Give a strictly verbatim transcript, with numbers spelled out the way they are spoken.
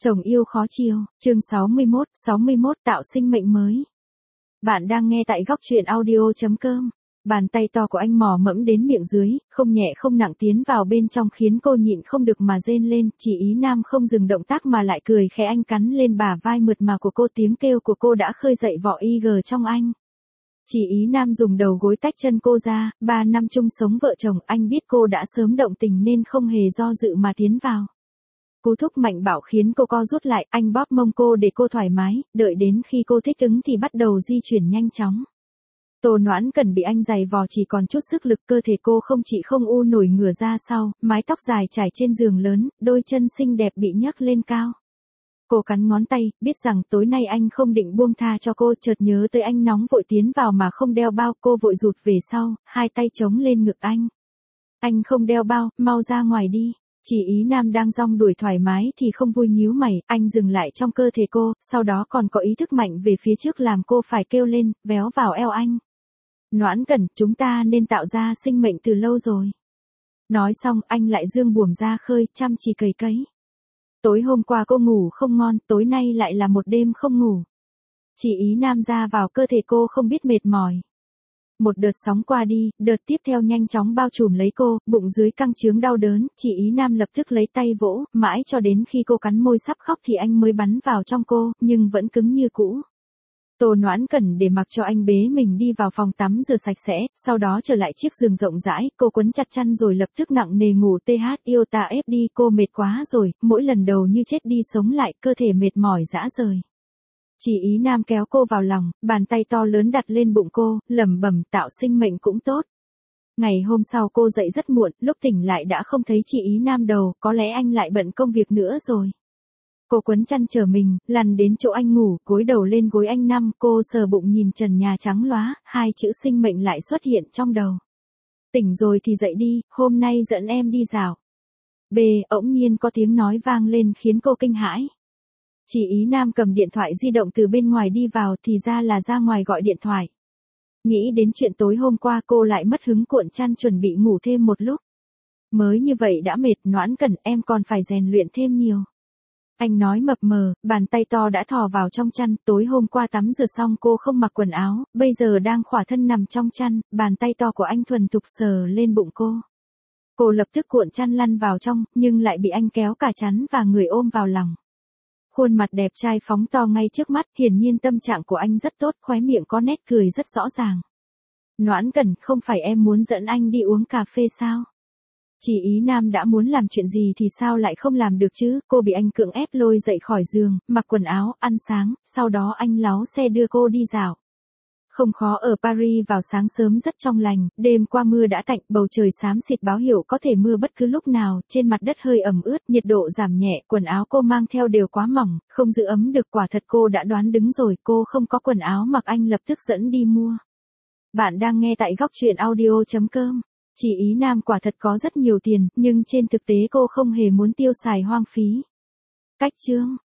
Chồng yêu khó chiều, chương sáu mươi mốt, sáu mươi mốt tạo sinh mệnh mới. Bạn đang nghe tại góc truyện audio chấm com. Bàn tay to của anh mò mẫm đến miệng dưới, không nhẹ không nặng tiến vào bên trong khiến cô nhịn không được mà rên lên. Chỉ Ý Nam không dừng động tác mà lại cười khẽ, anh cắn lên bả vai mượt mà của cô, tiếng kêu của cô đã khơi dậy vỏ i giê trong anh. Chỉ Ý Nam dùng đầu gối tách chân cô ra, ba năm chung sống vợ chồng, anh biết cô đã sớm động tình nên không hề do dự mà tiến vào. Cú thúc mạnh bạo khiến cô co rút lại, anh bóp mông cô để cô thoải mái, đợi đến khi cô thích ứng thì bắt đầu di chuyển nhanh chóng. Tô Noãn Cẩn bị anh giày vò chỉ còn chút sức lực, cơ thể cô không chỉ không u nổi ngửa ra sau, mái tóc dài trải trên giường lớn, đôi chân xinh đẹp bị nhấc lên cao. Cô cắn ngón tay, biết rằng tối nay anh không định buông tha cho cô, chợt nhớ tới anh nóng vội tiến vào mà không đeo bao, cô vội rụt về sau, hai tay chống lên ngực anh. Anh không đeo bao, mau ra ngoài đi. Chỉ Ý Nam đang rong đuổi thoải mái thì không vui nhíu mày, anh dừng lại trong cơ thể cô, sau đó còn có ý thức mạnh về phía trước làm cô phải kêu lên, véo vào eo anh. Noãn Cẩn, chúng ta nên tạo ra sinh mệnh từ lâu rồi. Nói xong, anh lại dương buồm ra khơi, chăm chỉ cày cấy. Tối hôm qua cô ngủ không ngon, tối nay lại là một đêm không ngủ. Chỉ Ý Nam ra vào cơ thể cô không biết mệt mỏi. Một đợt sóng qua đi, đợt tiếp theo nhanh chóng bao trùm lấy cô, bụng dưới căng chướng đau đớn, Chỉ Ý Nam lập tức lấy tay vỗ, mãi cho đến khi cô cắn môi sắp khóc thì anh mới bắn vào trong cô, nhưng vẫn cứng như cũ. Tô Noãn Cẩn để mặc cho anh bế mình đi vào phòng tắm rửa sạch sẽ, sau đó trở lại chiếc giường rộng rãi, cô quấn chặt chăn rồi lập tức nặng nề ngủ. Th yêu ta ép đi, cô mệt quá rồi, mỗi lần đầu như chết đi sống lại, cơ thể mệt mỏi rã rời. Chỉ Ý Nam kéo cô vào lòng, bàn tay to lớn đặt lên bụng cô, lẩm bẩm tạo sinh mệnh cũng tốt. Ngày hôm sau cô dậy rất muộn, lúc tỉnh lại đã không thấy Chỉ Ý Nam đâu, có lẽ anh lại bận công việc nữa rồi. Cô quấn chăn chờ mình, lăn đến chỗ anh ngủ, gối đầu lên gối anh nằm, cô sờ bụng nhìn trần nhà trắng lóa, hai chữ sinh mệnh lại xuất hiện trong đầu. Tỉnh rồi thì dậy đi, hôm nay dẫn em đi dạo. B, ỗng nhiên có tiếng nói vang lên khiến cô kinh hãi. Chỉ Ý Nam cầm điện thoại di động từ bên ngoài đi vào thì ra là ra ngoài gọi điện thoại. Nghĩ đến chuyện tối hôm qua cô lại mất hứng cuộn chăn chuẩn bị ngủ thêm một lúc. Mới như vậy đã mệt, Noãn Cẩn, em còn phải rèn luyện thêm nhiều. Anh nói mập mờ, bàn tay to đã thò vào trong chăn, tối hôm qua tắm rửa xong cô không mặc quần áo, bây giờ đang khỏa thân nằm trong chăn, bàn tay to của anh thuần thục sờ lên bụng cô. Cô lập tức cuộn chăn lăn vào trong, nhưng lại bị anh kéo cả chắn và người ôm vào lòng. Khuôn mặt đẹp trai phóng to ngay trước mắt, hiển nhiên tâm trạng của anh rất tốt, khóe miệng có nét cười rất rõ ràng. Noãn Cẩn, không phải em muốn dẫn anh đi uống cà phê sao? Chỉ Ý Nam đã muốn làm chuyện gì thì sao lại không làm được chứ, cô bị anh cưỡng ép lôi dậy khỏi giường, mặc quần áo, ăn sáng, sau đó anh láo xe đưa cô đi dạo. Không khó, ở Paris vào sáng sớm rất trong lành, đêm qua mưa đã tạnh, bầu trời xám xịt báo hiệu có thể mưa bất cứ lúc nào, trên mặt đất hơi ẩm ướt, nhiệt độ giảm nhẹ, quần áo cô mang theo đều quá mỏng, không giữ ấm được, quả thật cô đã đoán đúng rồi, cô không có quần áo mặc, anh lập tức dẫn đi mua. Bạn đang nghe tại góc truyện audio chấm com. Chỉ Ý Nam quả thật có rất nhiều tiền, nhưng trên thực tế cô không hề muốn tiêu xài hoang phí. Cách chương